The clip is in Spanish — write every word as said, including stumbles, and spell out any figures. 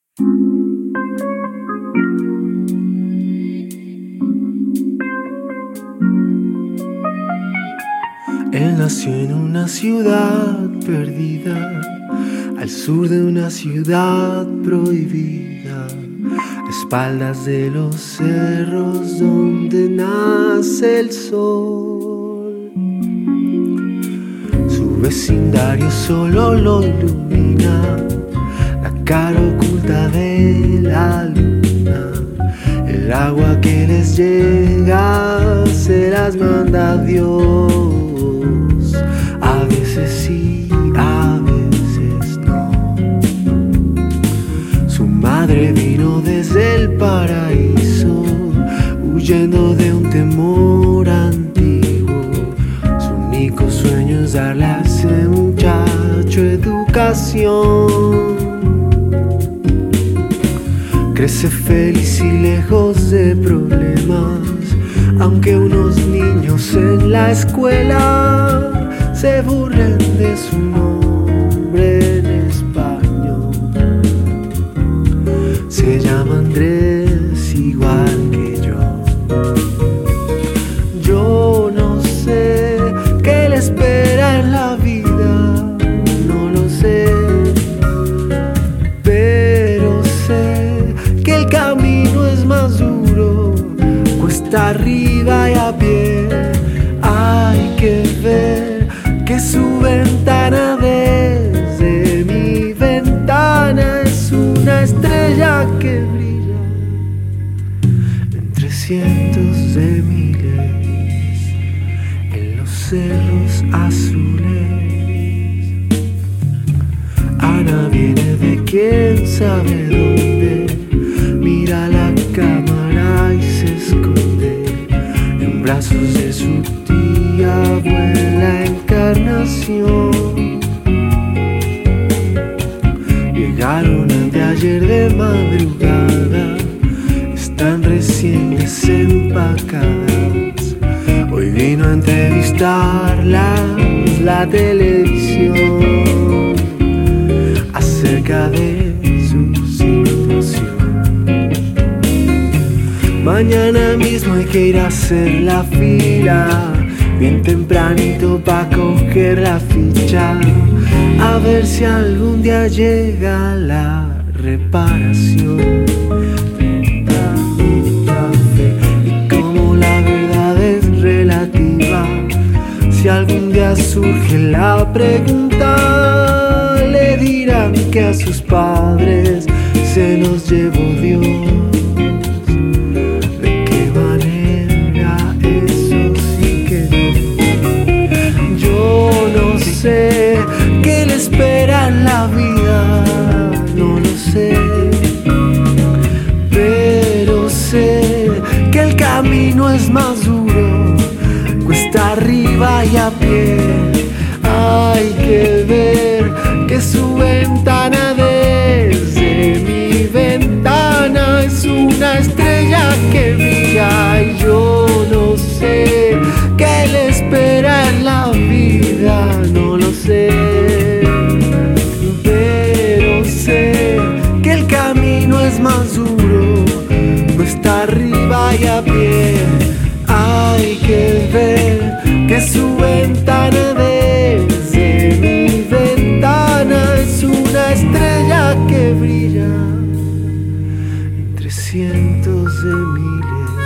Él nació en una ciudad perdida, al sur de una ciudad prohibida, a espaldas de los cerros donde nace el sol. Su vecindario solo lo ilumina la cara oculta de la luna. El agua que les llega se las manda Dios. A veces sí, a veces no. Su madre vino desde el paraíso, huyendo de un temor antiguo. Su único sueño es darle a ese muchacho educación. Crece feliz y lejos de problemas, aunque unos niños en la escuela se burlen de su nombre en español. Se llama Andrés igual que yo. Yo no sé qué le espera en la vida, no lo sé, pero sé que el camino es más duro, cuesta arriba y a pie. Hay que ver que su ventana desde mi ventana es una estrella que brilla entre cientos de miles en los cerros azules. Ana viene de quién sabe dónde, mira la cámara y se esconde en brazos de su tía abuela Encarnación. Llegaron anteayer de madrugada, están recién desempacadas. Hoy vino a entrevistarlas la televisión acerca de su situación. Mañana mismo hay que ir a hacer la fila, bien tempranito pa' coger la ficha, a ver si algún día llega la reparación. Y como la verdad es relativa, si algún día surge la pregunta, le dirán que a sus padres se los llevó Dios. Sé qué le espera en la vida, no lo sé, pero sé que el camino es más duro, cuesta arriba y a pie. Hay que ver que su ventana desde mi ventana es una estrella que brilla, y yo no sé qué le espera en la vida, no lo sé, pero sé que el camino es más duro, cuesta arriba y a pie. Hay que ver que su ventana desde mi ventana es una estrella que brilla entre cientos de miles